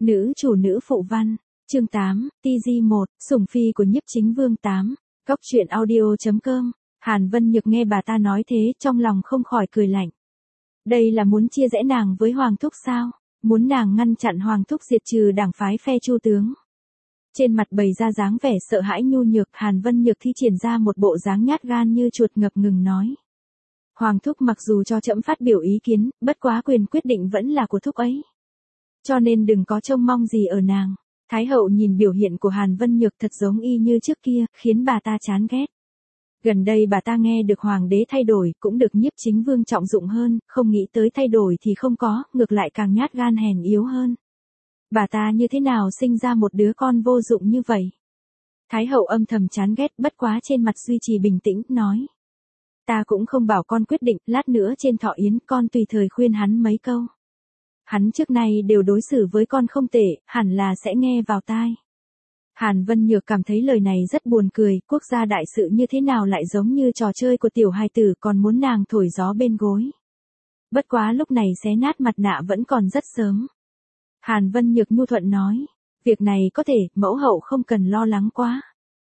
Nữ chủ nữ phụ văn, chương 8, TG1, sủng phi của nhiếp chính vương 8, góc truyện audio.com, Hàn Vân Nhược nghe bà ta nói thế trong lòng không khỏi cười lạnh. Đây là muốn chia rẽ nàng với Hoàng Thúc sao? Muốn nàng ngăn chặn Hoàng Thúc diệt trừ đảng phái phe Chu tướng. Trên mặt bày ra dáng vẻ sợ hãi nhu nhược, Hàn Vân Nhược thi triển ra một bộ dáng nhát gan như chuột ngập ngừng nói. Hoàng Thúc mặc dù cho trẫm phát biểu ý kiến, bất quá quyền quyết định vẫn là của Thúc ấy. Cho nên đừng có trông mong gì ở nàng. Thái hậu nhìn biểu hiện của Hàn Vân Nhược thật giống y như trước kia, khiến bà ta chán ghét. Gần đây bà ta nghe được hoàng đế thay đổi, cũng được nhiếp chính vương trọng dụng hơn, không nghĩ tới thay đổi thì không có, ngược lại càng nhát gan hèn yếu hơn. Bà ta như thế nào sinh ra một đứa con vô dụng như vậy? Thái hậu âm thầm chán ghét, bất quá trên mặt duy trì bình tĩnh, nói. Ta cũng không bảo con quyết định, lát nữa trên thọ yến con tùy thời khuyên hắn mấy câu. Hắn trước nay đều đối xử với con không tệ, hẳn là sẽ nghe vào tai. Hàn Vân Nhược cảm thấy lời này rất buồn cười, quốc gia đại sự như thế nào lại giống như trò chơi của tiểu hài tử, còn muốn nàng thổi gió bên gối. Bất quá lúc này xé nát mặt nạ vẫn còn rất sớm. Hàn Vân Nhược nhu thuận nói, việc này có thể, mẫu hậu không cần lo lắng quá.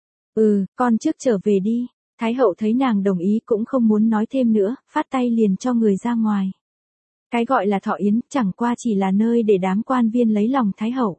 Con trước trở về đi. Thái hậu thấy nàng đồng ý cũng không muốn nói thêm nữa, phát tay liền cho người ra ngoài. Cái gọi là thọ yến chẳng qua chỉ là nơi để đám quan viên lấy lòng Thái hậu.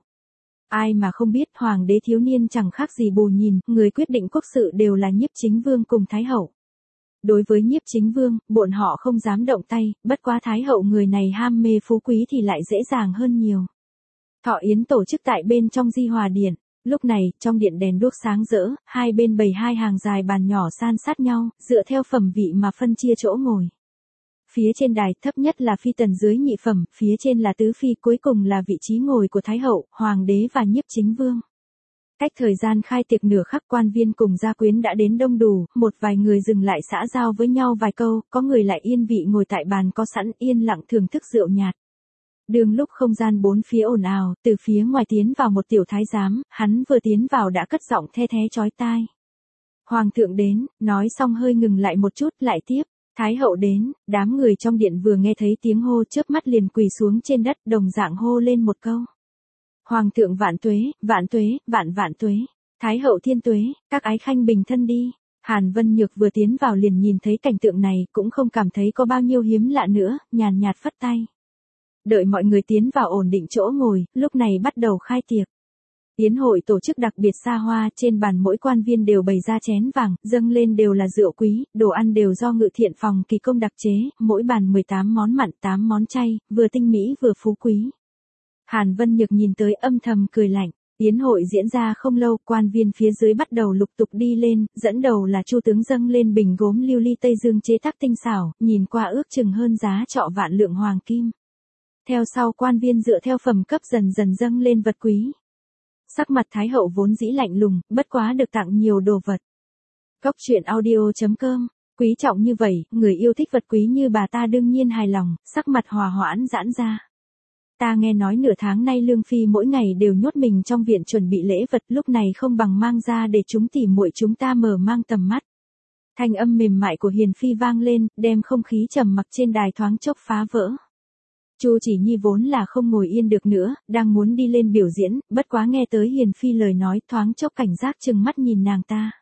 Ai mà không biết hoàng đế thiếu niên chẳng khác gì bù nhìn, người quyết định quốc sự đều là nhiếp chính vương cùng Thái hậu. Đối với nhiếp chính vương, bọn họ không dám động tay, bất quá Thái hậu người này ham mê phú quý thì lại dễ dàng hơn nhiều. Thọ yến tổ chức tại bên trong Di Hòa Điện. Lúc này, trong điện đèn đuốc sáng rỡ, hai bên bày hai hàng dài bàn nhỏ san sát nhau, dựa theo phẩm vị mà phân chia chỗ ngồi. Phía trên đài thấp nhất là phi tần, dưới nhị phẩm, phía trên là tứ phi, cuối cùng là vị trí ngồi của Thái hậu, hoàng đế và nhiếp chính vương. Cách thời gian khai tiệc nửa khắc, quan viên cùng gia quyến đã đến đông đủ, một vài người dừng lại xã giao với nhau vài câu, có người lại yên vị ngồi tại bàn có sẵn yên lặng thưởng thức rượu nhạt. Đường lúc không gian bốn phía ồn ào, từ phía ngoài tiến vào một tiểu thái giám, hắn vừa tiến vào đã cất giọng the thé chói tai. Hoàng thượng đến, nói xong hơi ngừng lại một chút, lại tiếp. Thái hậu đến, đám người trong điện vừa nghe thấy tiếng hô chớp mắt liền quỳ xuống trên đất, đồng dạng hô lên một câu. Hoàng thượng vạn tuế, vạn tuế, vạn vạn tuế. Thái hậu thiên tuế, các ái khanh bình thân đi. Hàn Vân Nhược vừa tiến vào liền nhìn thấy cảnh tượng này, cũng không cảm thấy có bao nhiêu hiếm lạ nữa, nhàn nhạt phất tay. Đợi mọi người tiến vào ổn định chỗ ngồi, lúc này bắt đầu khai tiệc. Yến hội tổ chức đặc biệt xa hoa, trên bàn mỗi quan viên đều bày ra chén vàng, dâng lên đều là rượu quý, đồ ăn đều do Ngự Thiện phòng kỳ công đặc chế, mỗi bàn 18 món mặn 8 món chay, vừa tinh mỹ vừa phú quý. Hàn Vân Nhược nhìn tới âm thầm cười lạnh. Yến hội diễn ra không lâu, quan viên phía dưới bắt đầu lục tục đi lên, dẫn đầu là Chu tướng dâng lên bình gốm lưu ly Tây Dương chế tác tinh xảo, nhìn qua ước chừng hơn giá trọ vạn lượng hoàng kim. Theo sau quan viên dựa theo phẩm cấp dần dần dâng lên vật quý. Sắc mặt Thái hậu vốn dĩ lạnh lùng, bất quá được tặng nhiều đồ vật. Góc truyện audio.com, quý trọng như vậy, người yêu thích vật quý như bà ta đương nhiên hài lòng, sắc mặt hòa hoãn giãn ra. Ta nghe nói nửa tháng nay Lương Phi mỗi ngày đều nhốt mình trong viện chuẩn bị lễ vật, lúc này không bằng mang ra để chúng tỉ muội chúng ta mở mang tầm mắt. Thanh âm mềm mại của Hiền Phi vang lên, đem không khí trầm mặc trên đài thoáng chốc phá vỡ. Chu Chỉ Nhi vốn là không ngồi yên được nữa, đang muốn đi lên biểu diễn, bất quá nghe tới Hiền Phi lời nói, thoáng chốc cảnh giác chừng mắt nhìn nàng ta.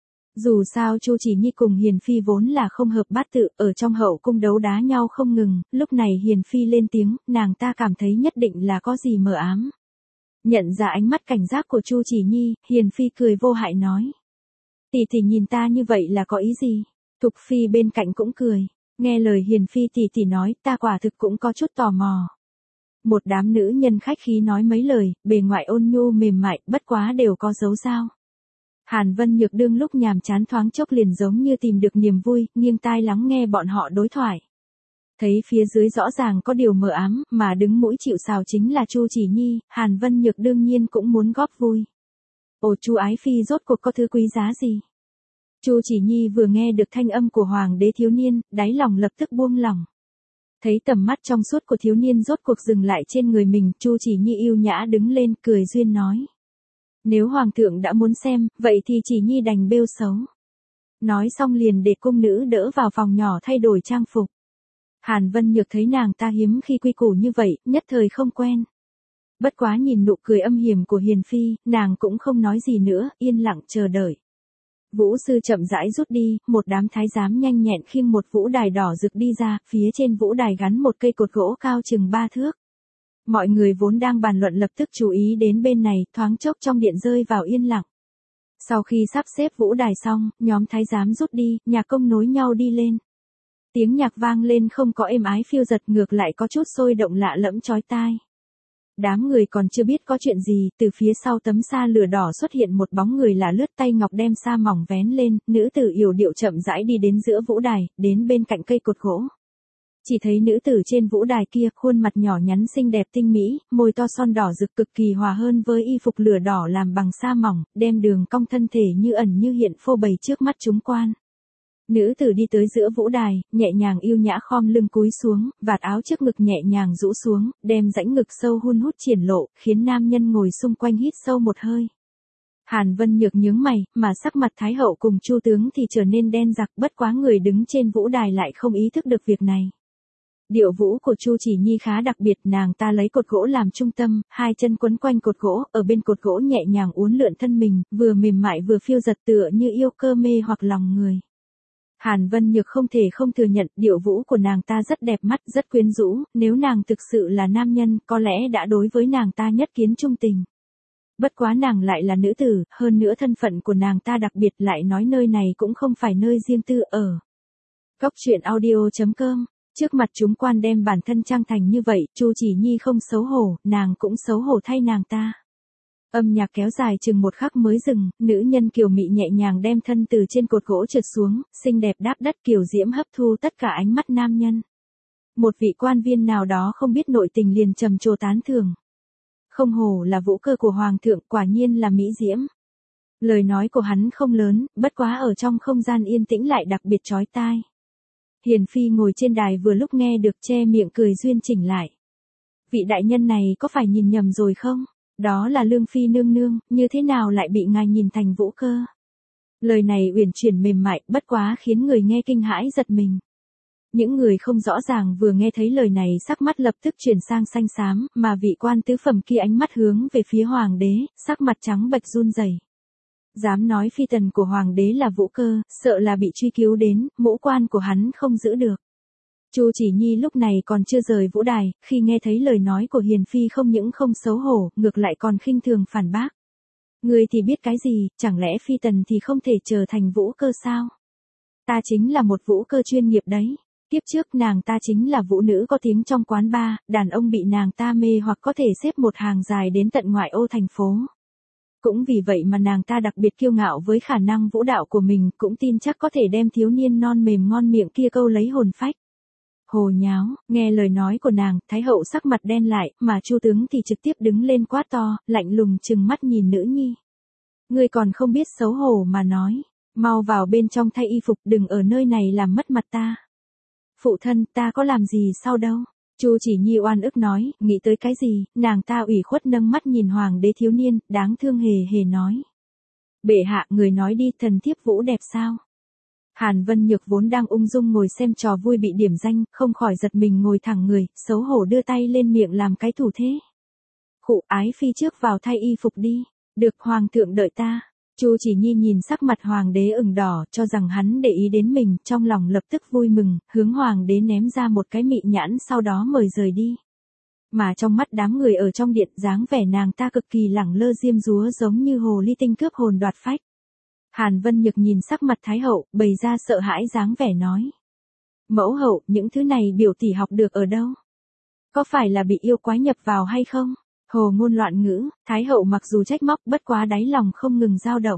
Dù sao Chu Chỉ Nhi cùng Hiền Phi vốn là không hợp bát tự, ở trong hậu cung đấu đá nhau không ngừng, lúc này Hiền Phi lên tiếng, nàng ta cảm thấy nhất định là có gì mờ ám. Nhận ra ánh mắt cảnh giác của Chu Chỉ Nhi, Hiền Phi cười vô hại nói. Tỷ tỷ nhìn ta như vậy là có ý gì? Thục Phi bên cạnh cũng cười. Nghe lời Hiền Phi tỷ tỷ nói, ta quả thực cũng có chút tò mò. Một đám nữ nhân khách khí nói mấy lời, bề ngoài ôn nhu mềm mại, bất quá đều có dấu dao. Hàn Vân Nhược đương lúc nhàm chán thoáng chốc liền giống như tìm được niềm vui, nghiêng tai lắng nghe bọn họ đối thoại. Thấy phía dưới rõ ràng có điều mờ ám, mà đứng mũi chịu sào chính là Chu Chỉ Nhi, Hàn Vân Nhược đương nhiên cũng muốn góp vui. Ồ Chu ái phi rốt cuộc có thứ quý giá gì? Chu Chỉ Nhi vừa nghe được thanh âm của hoàng đế thiếu niên, đáy lòng lập tức buông lỏng. Thấy tầm mắt trong suốt của thiếu niên rốt cuộc dừng lại trên người mình, Chu Chỉ Nhi yêu nhã đứng lên cười duyên nói. Nếu hoàng thượng đã muốn xem, vậy thì Chỉ Nhi đành bêu xấu. Nói xong liền để cung nữ đỡ vào phòng nhỏ thay đổi trang phục. Hàn Vân Nhược thấy nàng ta hiếm khi quy củ như vậy, nhất thời không quen. Bất quá nhìn nụ cười âm hiểm của Hiền Phi, nàng cũng không nói gì nữa, yên lặng chờ đợi. Vũ sư chậm rãi rút đi, một đám thái giám nhanh nhẹn khiêng một vũ đài đỏ rực đi ra, phía trên vũ đài gắn một cây cột gỗ cao chừng 3 thước. Mọi người vốn đang bàn luận lập tức chú ý đến bên này, thoáng chốc trong điện rơi vào yên lặng. Sau khi sắp xếp vũ đài xong, nhóm thái giám rút đi, nhạc công nối nhau đi lên. Tiếng nhạc vang lên không có êm ái phiêu giật, ngược lại có chút sôi động lạ lẫm chói tai. Đám người còn chưa biết có chuyện gì, từ phía sau tấm sa lửa đỏ xuất hiện một bóng người lạ lướt, tay ngọc đem sa mỏng vén lên, nữ tử yểu điệu chậm rãi đi đến giữa vũ đài, đến bên cạnh cây cột gỗ. Chỉ thấy nữ tử trên vũ đài kia, khuôn mặt nhỏ nhắn xinh đẹp tinh mỹ, môi to son đỏ rực cực kỳ hòa hơn với y phục lửa đỏ làm bằng sa mỏng, đem đường cong thân thể như ẩn như hiện phô bày trước mắt chúng quan. Nữ tử đi tới giữa vũ đài, nhẹ nhàng yêu nhã khom lưng cúi xuống, vạt áo trước ngực nhẹ nhàng rũ xuống, đem rãnh ngực sâu hun hút triển lộ, khiến nam nhân ngồi xung quanh hít sâu một hơi. Hàn Vân Nhược nhướng mày, mà sắc mặt Thái hậu cùng Chu tướng thì trở nên đen giặc, bất quá người đứng trên vũ đài lại không ý thức được việc này. Điệu vũ của Chu Chỉ Nhi khá đặc biệt, nàng ta lấy cột gỗ làm trung tâm, hai chân quấn quanh cột gỗ, ở bên cột gỗ nhẹ nhàng uốn lượn thân mình, vừa mềm mại vừa phiêu giật tựa như yêu cơ mê hoặc lòng người. Hàn Vân Nhược không thể không thừa nhận điệu vũ của nàng ta rất đẹp mắt, rất quyến rũ, nếu nàng thực sự là nam nhân, có lẽ đã đối với nàng ta nhất kiến trung tình. Bất quá nàng lại là nữ tử, hơn nữa thân phận của nàng ta đặc biệt, lại nói nơi này cũng không phải nơi riêng tư ở. Cóc truyện audio.com. Trước mặt chúng quan đem bản thân trang thành như vậy, Chu Chỉ Nhi không xấu hổ, nàng cũng xấu hổ thay nàng ta. Âm nhạc kéo dài chừng một khắc mới dừng, nữ nhân kiều mị nhẹ nhàng đem thân từ trên cột gỗ trượt xuống, xinh đẹp đáp đất kiều diễm hấp thu tất cả ánh mắt nam nhân. Một vị quan viên nào đó không biết nội tình liền trầm trồ tán thưởng. Không hổ là vũ cơ của hoàng thượng, quả nhiên là mỹ diễm. Lời nói của hắn không lớn, bất quá ở trong không gian yên tĩnh lại đặc biệt chói tai. Hiền Phi ngồi trên đài vừa lúc nghe được che miệng cười duyên chỉnh lại. Vị đại nhân này có phải nhìn nhầm rồi không? Đó là Lương Phi nương nương, như thế nào lại bị ngài nhìn thành vũ cơ? Lời này uyển chuyển mềm mại, bất quá khiến người nghe kinh hãi giật mình. Những người không rõ ràng vừa nghe thấy lời này sắc mắt lập tức chuyển sang xanh xám, mà vị quan tứ phẩm kia ánh mắt hướng về phía hoàng đế, sắc mặt trắng bệch run rẩy. Dám nói phi tần của hoàng đế là vũ cơ, sợ là bị truy cứu đến, mũ quan của hắn không giữ được. Chu Chỉ Nhi lúc này còn chưa rời vũ đài, khi nghe thấy lời nói của Hiền Phi không những không xấu hổ, ngược lại còn khinh thường phản bác. Người thì biết cái gì, chẳng lẽ phi tần thì không thể trở thành vũ cơ sao? Ta chính là một vũ cơ chuyên nghiệp đấy. Tiếp trước nàng ta chính là vũ nữ có tiếng trong quán bar, đàn ông bị nàng ta mê hoặc có thể xếp một hàng dài đến tận ngoại ô thành phố. Cũng vì vậy mà nàng ta đặc biệt kiêu ngạo với khả năng vũ đạo của mình, cũng tin chắc có thể đem thiếu niên non mềm ngon miệng kia câu lấy hồn phách. Hồ nháo, nghe lời nói của nàng, Thái hậu sắc mặt đen lại, mà Chu tướng thì trực tiếp đứng lên quát to, lạnh lùng trừng mắt nhìn nữ nhi. Ngươi còn không biết xấu hổ mà nói, mau vào bên trong thay y phục, đừng ở nơi này làm mất mặt ta. Phụ thân, ta có làm gì sao đâu? Chu Chỉ Nhi oan ức nói, nghĩ tới cái gì, nàng ta ủy khuất nâng mắt nhìn hoàng đế thiếu niên, đáng thương hề hề nói. Bệ hạ, người nói đi, thần thiếp vũ đẹp sao? Hàn Vân Nhược vốn đang ung dung ngồi xem trò vui bị điểm danh, không khỏi giật mình ngồi thẳng người, xấu hổ đưa tay lên miệng làm cái thủ thế. Khụ, ái phi trước vào thay y phục đi, được hoàng thượng đợi ta. Chu Chỉ Nhi nhìn sắc mặt hoàng đế ửng đỏ, cho rằng hắn để ý đến mình, trong lòng lập tức vui mừng, hướng hoàng đế ném ra một cái mị nhãn, sau đó mời rời đi. Mà trong mắt đám người ở trong điện, dáng vẻ nàng ta cực kỳ lẳng lơ diêm dúa giống như hồ ly tinh cướp hồn đoạt phách. Hàn Vân Nhược nhìn sắc mặt Thái hậu, bày ra sợ hãi dáng vẻ nói. Mẫu hậu, những thứ này biểu tỷ học được ở đâu? Có phải là bị yêu quái nhập vào hay không? Hồ ngôn loạn ngữ, Thái hậu mặc dù trách móc, bất quá đáy lòng không ngừng dao động.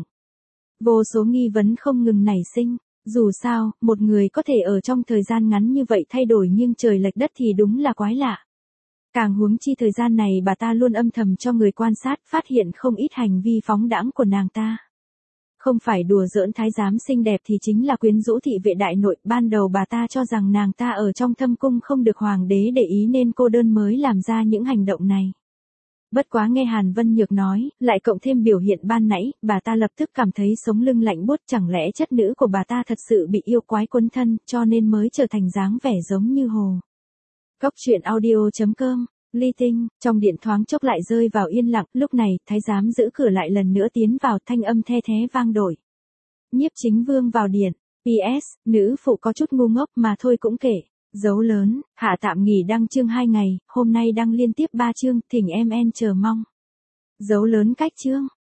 Vô số nghi vấn không ngừng nảy sinh, dù sao, một người có thể ở trong thời gian ngắn như vậy thay đổi nghiêng trời lệch đất thì đúng là quái lạ. Càng huống chi thời gian này bà ta luôn âm thầm cho người quan sát, phát hiện không ít hành vi phóng đãng của nàng ta. Không phải đùa giỡn thái giám xinh đẹp thì chính là quyến rũ thị vệ đại nội, ban đầu bà ta cho rằng nàng ta ở trong thâm cung không được hoàng đế để ý nên cô đơn mới làm ra những hành động này. Bất quá nghe Hàn Vân Nhược nói, lại cộng thêm biểu hiện ban nãy, bà ta lập tức cảm thấy sống lưng lạnh buốt, chẳng lẽ chất nữ của bà ta thật sự bị yêu quái quấn thân, cho nên mới trở thành dáng vẻ giống như hồ. Cóc truyện audio.com Ly tinh, trong điện thoáng chốc lại rơi vào yên lặng, lúc này, thái giám giữ cửa lại lần nữa tiến vào, thanh âm the thé vang đổi. Nhiếp Chính Vương vào điện. PS, nữ phụ có chút ngu ngốc mà thôi cũng kể. Dấu lớn, hạ tạm nghỉ đăng chương 2 ngày, hôm nay đăng liên tiếp 3 chương, thỉnh em chờ mong. Dấu lớn cách chương.